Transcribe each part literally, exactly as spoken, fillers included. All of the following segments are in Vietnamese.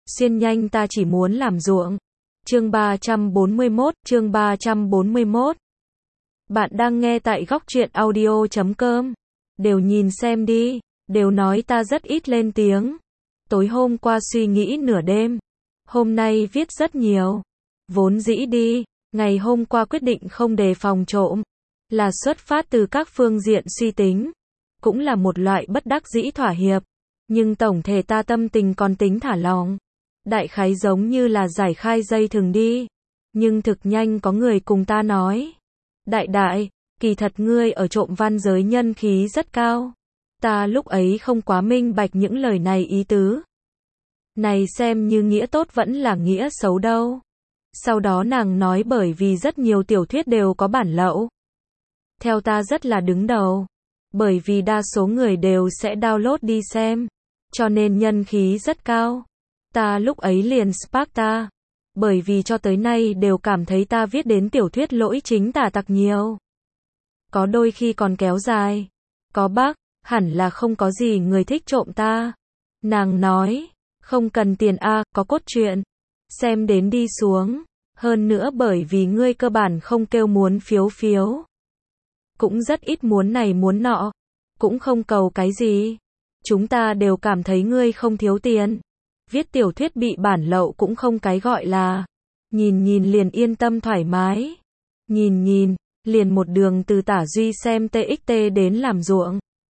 Xuyên nhanh ta chỉ muốn làm ruộng. Chương ba trăm bốn mươi mốt, chương ba trăm bốn mươi mốt. Bạn đang nghe tại góc truyện audio chấm com. Đều nhìn xem đi, đều nói ta rất ít lên tiếng. Tối hôm qua suy nghĩ nửa đêm, hôm nay viết rất nhiều. Vốn dĩ đi, ngày hôm qua quyết định không đề phòng trộm, là xuất phát từ các phương diện suy tính, cũng là một loại bất đắc dĩ thỏa hiệp, nhưng tổng thể ta tâm tình còn tính thả lỏng. Đại khái giống như là giải khai dây thừng đi, nhưng thực nhanh có người cùng ta nói, đại đại, kỳ thật ngươi ở trộm văn giới nhân khí rất cao. Ta lúc ấy không quá minh bạch những lời này ý tứ. Này xem như nghĩa tốt vẫn là nghĩa xấu đâu. Sau đó nàng nói bởi vì rất nhiều tiểu thuyết đều có bản lậu. Theo ta rất là đứng đầu. Bởi vì đa số người đều sẽ download đi xem. Cho nên nhân khí rất cao. Ta lúc ấy liền spark ta. Bởi vì cho tới nay đều cảm thấy ta viết đến tiểu thuyết lỗi chính tả tặc nhiều. Có đôi khi còn kéo dài. Có bác, hẳn là không có gì người thích trộm ta. Nàng nói, không cần tiền a, có cốt truyện. Xem đến đi xuống. Hơn nữa bởi vì ngươi cơ bản không kêu muốn phiếu phiếu. Cũng rất ít muốn này muốn nọ. Cũng không cầu cái gì. Chúng ta đều cảm thấy ngươi không thiếu tiền. Viết tiểu thuyết bị bản lậu cũng không cái gọi là. Nhìn nhìn liền yên tâm thoải mái. Nhìn nhìn, liền một đường từ tả duy xem tê ích tê đến làm ruộng.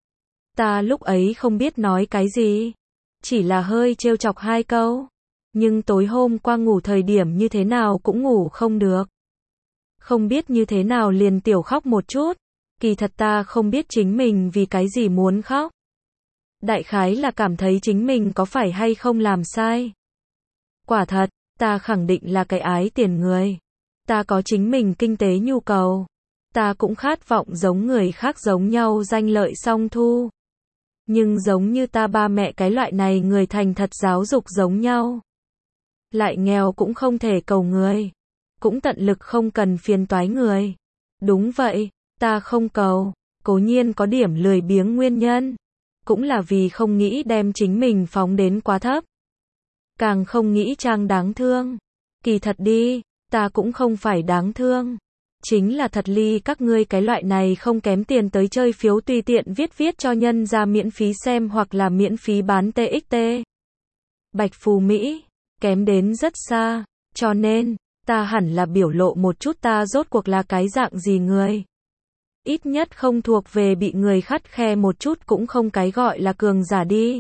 Ta lúc ấy không biết nói cái gì. Chỉ là hơi trêu chọc hai câu. Nhưng tối hôm qua ngủ thời điểm như thế nào cũng ngủ không được. Không biết như thế nào liền tiểu khóc một chút. Kỳ thật ta không biết chính mình vì cái gì muốn khóc. Đại khái là cảm thấy chính mình có phải hay không làm sai. Quả thật, ta khẳng định là cái ái tiền người. Ta có chính mình kinh tế nhu cầu. Ta cũng khát vọng giống người khác giống nhau danh lợi song thu. Nhưng giống như ta ba mẹ cái loại này người thành thật giáo dục giống nhau. Lại nghèo cũng không thể cầu người. Cũng tận lực không cần phiền toái người. Đúng vậy, ta không cầu. Cố nhiên có điểm lười biếng nguyên nhân. Cũng là vì không nghĩ đem chính mình phóng đến quá thấp. Càng không nghĩ trang đáng thương. Kỳ thật đi, ta cũng không phải đáng thương. Chính là thật ly các ngươi cái loại này không kém tiền tới chơi phiếu tùy tiện viết viết cho nhân ra miễn phí xem hoặc là miễn phí bán tê ích tê. Bạch Phú Mỹ, kém đến rất xa, cho nên, ta hẳn là biểu lộ một chút ta rốt cuộc là cái dạng gì người. Ít nhất không thuộc về bị người khắt khe một chút cũng không cái gọi là cường giả đi.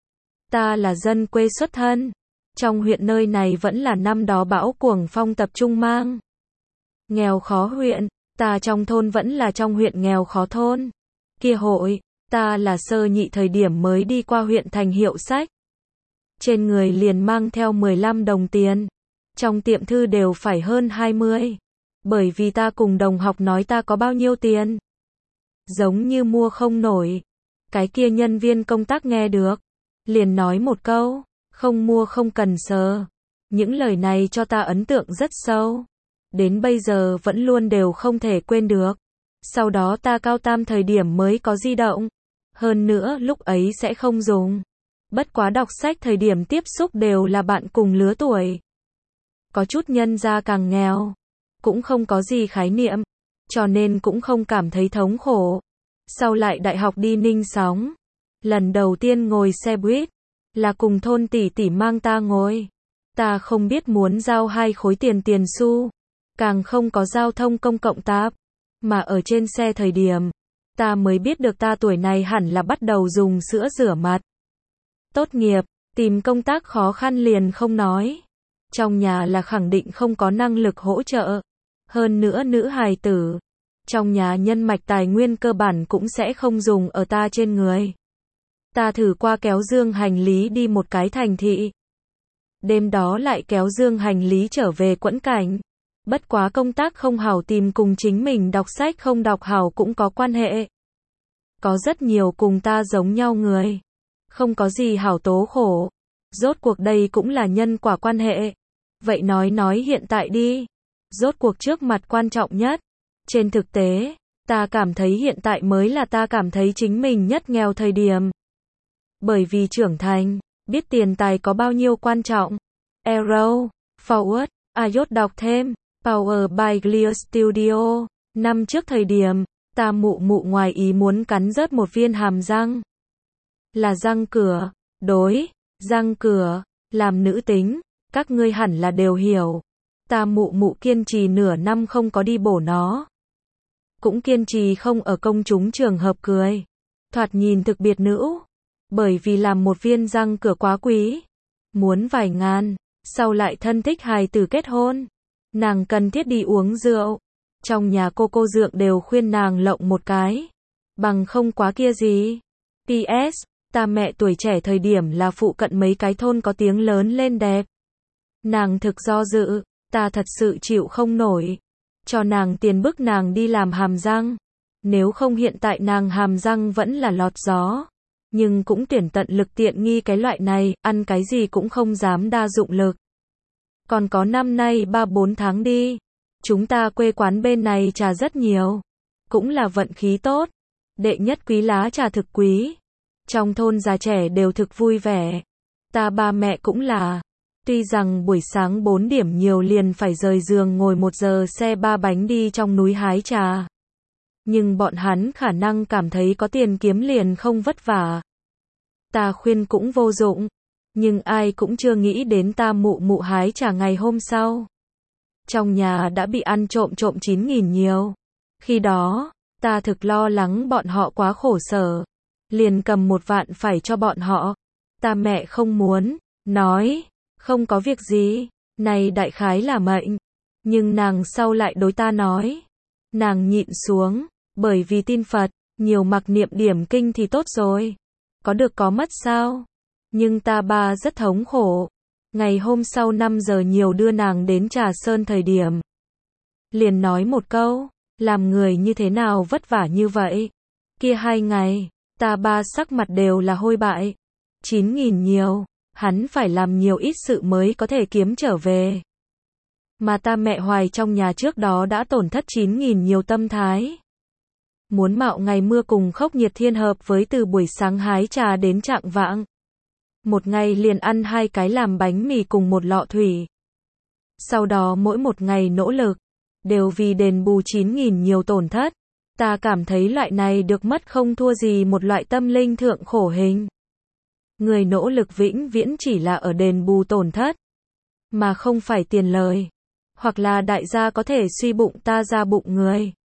Ta là dân quê xuất thân. Trong huyện nơi này vẫn là năm đó bão cuồng phong tập trung mang. Nghèo khó huyện, ta trong thôn vẫn là trong huyện nghèo khó thôn. Kia hội, ta là sơ nhị thời điểm mới đi qua huyện thành hiệu sách. Trên người liền mang theo mười lăm đồng tiền. Trong tiệm thư đều phải hơn hai mươi. Bởi vì ta cùng đồng học nói ta có bao nhiêu tiền. Giống như mua không nổi. Cái kia nhân viên công tác nghe được. Liền nói một câu, không mua không cần sờ. Những lời này cho ta ấn tượng rất sâu. Đến bây giờ vẫn luôn đều không thể quên được. Sau đó ta cao tam thời điểm mới có di động. Hơn nữa lúc ấy sẽ không dùng. Bất quá đọc sách thời điểm tiếp xúc đều là bạn cùng lứa tuổi. Có chút nhân gia càng nghèo. Cũng không có gì khái niệm. Cho nên cũng không cảm thấy thống khổ. Sau lại đại học đi Ninh Sóng. Lần đầu tiên ngồi xe buýt. Là cùng thôn tỷ tỷ mang ta ngồi. Ta không biết muốn giao hai khối tiền tiền xu. Càng không có giao thông công cộng tạp. Mà ở trên xe thời điểm. Ta mới biết được ta tuổi này hẳn là bắt đầu dùng sữa rửa mặt. Tốt nghiệp, tìm công tác khó khăn liền không nói. Trong nhà là khẳng định không có năng lực hỗ trợ. Hơn nữa nữ hài tử. Trong nhà nhân mạch tài nguyên cơ bản cũng sẽ không dùng ở ta trên người. Ta thử qua kéo dương hành lý đi một cái thành thị. Đêm đó lại kéo dương hành lý trở về Quẫn Cảnh. Bất quá công tác không hảo tìm cùng chính mình đọc sách không đọc hảo cũng có quan hệ. Có rất nhiều cùng ta giống nhau người. Không có gì hảo tố khổ. Rốt cuộc đây cũng là nhân quả quan hệ. Vậy nói nói hiện tại đi. Rốt cuộc trước mặt quan trọng nhất. Trên thực tế, ta cảm thấy hiện tại mới là ta cảm thấy chính mình nhất nghèo thời điểm. Bởi vì trưởng thành, Biết tiền tài có bao nhiêu quan trọng. Arrow, Forward, Ayot đọc thêm. Power by Clear Studio. Năm trước thời điểm, ta mụ mụ ngoài ý muốn cắn rớt một viên hàm răng. Là răng cửa. Đối, răng cửa. Làm nữ tính, các ngươi hẳn là đều hiểu. Ta mụ mụ kiên trì nửa năm không có đi bổ nó. Cũng kiên trì không ở công chúng trường hợp cười. Thoạt nhìn thực biệt nữ. Bởi vì làm một viên răng cửa quá quý. Muốn vài ngàn. Sau lại thân thích hài tử kết hôn. Nàng cần thiết đi uống rượu. Trong nhà cô cô dượng đều khuyên nàng lộng một cái. Bằng không quá kia gì. pê ét. Ta mẹ tuổi trẻ thời điểm là phụ cận mấy cái thôn có tiếng lớn lên đẹp. Nàng thực do dự. Ta thật sự chịu không nổi. Cho nàng tiền bức nàng đi làm hàm răng. Nếu không hiện tại nàng hàm răng vẫn là lọt gió. Nhưng cũng tuyển tận lực tiện nghi cái loại này, ăn cái gì cũng không dám đa dụng lực. Còn có năm nay ba bốn tháng đi. Chúng ta quê quán bên này trà rất nhiều. Cũng là vận khí tốt. Đệ nhất quý lá trà thực quý. Trong thôn già trẻ đều thực vui vẻ. Ta ba mẹ cũng là. Tuy rằng buổi sáng bốn điểm nhiều liền phải rời giường ngồi một giờ xe ba bánh đi trong núi hái trà. Nhưng bọn hắn khả năng cảm thấy có tiền kiếm liền không vất vả. Ta khuyên cũng vô dụng. Nhưng ai cũng chưa nghĩ đến ta mụ mụ hái trà ngày hôm sau. Trong nhà đã bị ăn trộm trộm chín nghìn nhiều. Khi đó, ta thực lo lắng bọn họ quá khổ sở. Liền cầm một vạn phải cho bọn họ. Ta mẹ không muốn, nói, không có việc gì, này đại khái là mệnh. Nhưng nàng sau lại đối ta nói. Nàng nhịn xuống, bởi vì tin Phật, nhiều mặc niệm điểm kinh thì tốt rồi. Có được có mất sao? Nhưng ta ba rất thống khổ. Ngày hôm sau năm giờ nhiều đưa nàng đến Trà Sơn thời điểm. Liền nói một câu, làm người như thế nào vất vả như vậy. Kia hai ngày, ta ba sắc mặt đều là hôi bại. chín nghìn nhiều, hắn phải làm nhiều ít sự mới có thể kiếm trở về. Mà ta mẹ hoài trong nhà trước đó đã tổn thất chín nghìn nhiều tâm thái. Muốn mạo ngày mưa cùng khốc nhiệt thiên hợp với từ buổi sáng hái trà đến trạng vạng. Một ngày liền ăn hai cái làm bánh mì cùng một lọ thủy. Sau đó mỗi một ngày nỗ lực, đều vì đền bù chín nghìn nhiều tổn thất. Ta cảm thấy loại này được mất không thua gì một loại tâm linh thượng khổ hình. Người nỗ lực vĩnh viễn chỉ là ở đền bù tổn thất, mà không phải tiền lời. Hoặc là đại gia có thể suy bụng ta ra bụng người.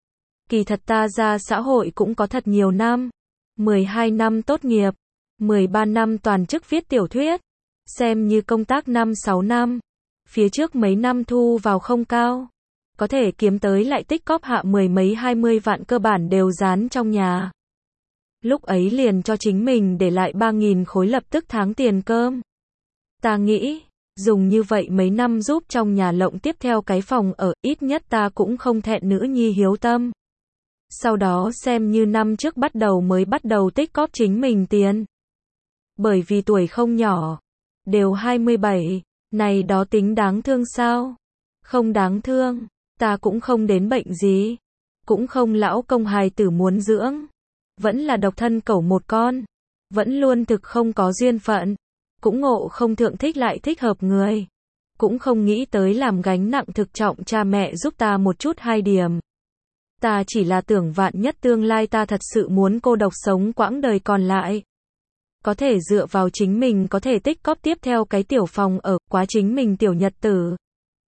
Kỳ thật ta ra xã hội cũng có thật nhiều năm. mười hai năm tốt nghiệp, mười ba năm toàn chức viết tiểu thuyết, xem như công tác năm sáu năm. Phía trước mấy năm thu vào không cao, có thể kiếm tới lại tích cóp hạ mười mấy hai mươi vạn cơ bản đều dán trong nhà. Lúc ấy liền cho chính mình để lại ba nghìn khối lập tức tháng tiền cơm. Ta nghĩ, dùng như vậy mấy năm giúp trong nhà lộng tiếp theo cái phòng ở, ít nhất ta cũng không thẹn nữ nhi hiếu tâm. Sau đó xem như năm trước bắt đầu mới bắt đầu tích cóp chính mình tiền. Bởi vì tuổi không nhỏ, đều hai mươi bảy, này đó tính đáng thương sao? Không đáng thương, ta cũng không đến bệnh gì, cũng không lão công hài tử muốn dưỡng, vẫn là độc thân cẩu một con, vẫn luôn thực không có duyên phận, cũng ngộ không thượng thích lại thích hợp người, cũng không nghĩ tới làm gánh nặng thực trọng cha mẹ giúp ta một chút hai điểm. Ta chỉ là tưởng vạn nhất tương lai ta thật sự muốn cô độc sống quãng đời còn lại. Có thể dựa vào chính mình có thể tích cóp tiếp theo cái tiểu phòng ở, quá chính mình tiểu nhật tử.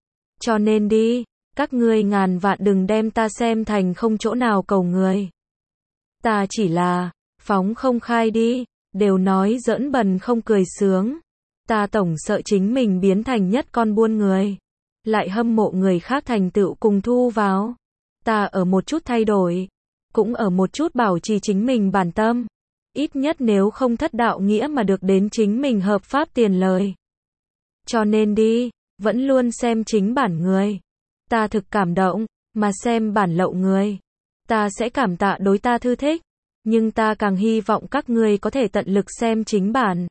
Cho nên đi, các ngươi ngàn vạn đừng đem ta xem thành không chỗ nào cầu người. Ta chỉ là, phóng không khai đi, đều nói giỡn bần không cười sướng. Ta tổng sợ chính mình biến thành nhất con buôn người. Lại hâm mộ người khác thành tựu cùng thu vào. Ta ở một chút thay đổi, cũng ở một chút bảo trì chính mình bản tâm. Ít nhất nếu không thất đạo nghĩa mà được đến chính mình hợp pháp tiền lời. Cho nên đi, vẫn luôn xem chính bản người. Ta thực cảm động, mà xem bản lậu người. Ta sẽ cảm tạ đối ta thư thích. Nhưng ta càng hy vọng các ngươi có thể tận lực xem chính bản.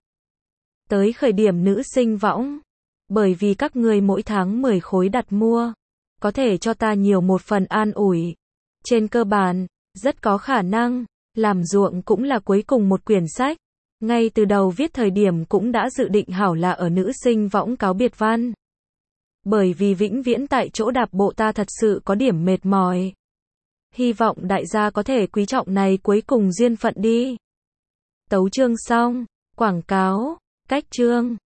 Tới khởi điểm nữ sinh võng. Bởi vì các ngươi mỗi tháng mười khối đặt mua. Có thể cho ta nhiều một phần an ủi. Trên cơ bản, rất có khả năng, làm ruộng cũng là cuối cùng một quyển sách. Ngay từ đầu viết thời điểm cũng đã dự định hảo là ở nữ sinh võng cáo biệt văn. Bởi vì vĩnh viễn tại chỗ đạp bộ ta thật sự có điểm mệt mỏi. Hy vọng đại gia có thể quý trọng này cuối cùng duyên phận đi. Tấu chương xong. Quảng cáo. Cách chương.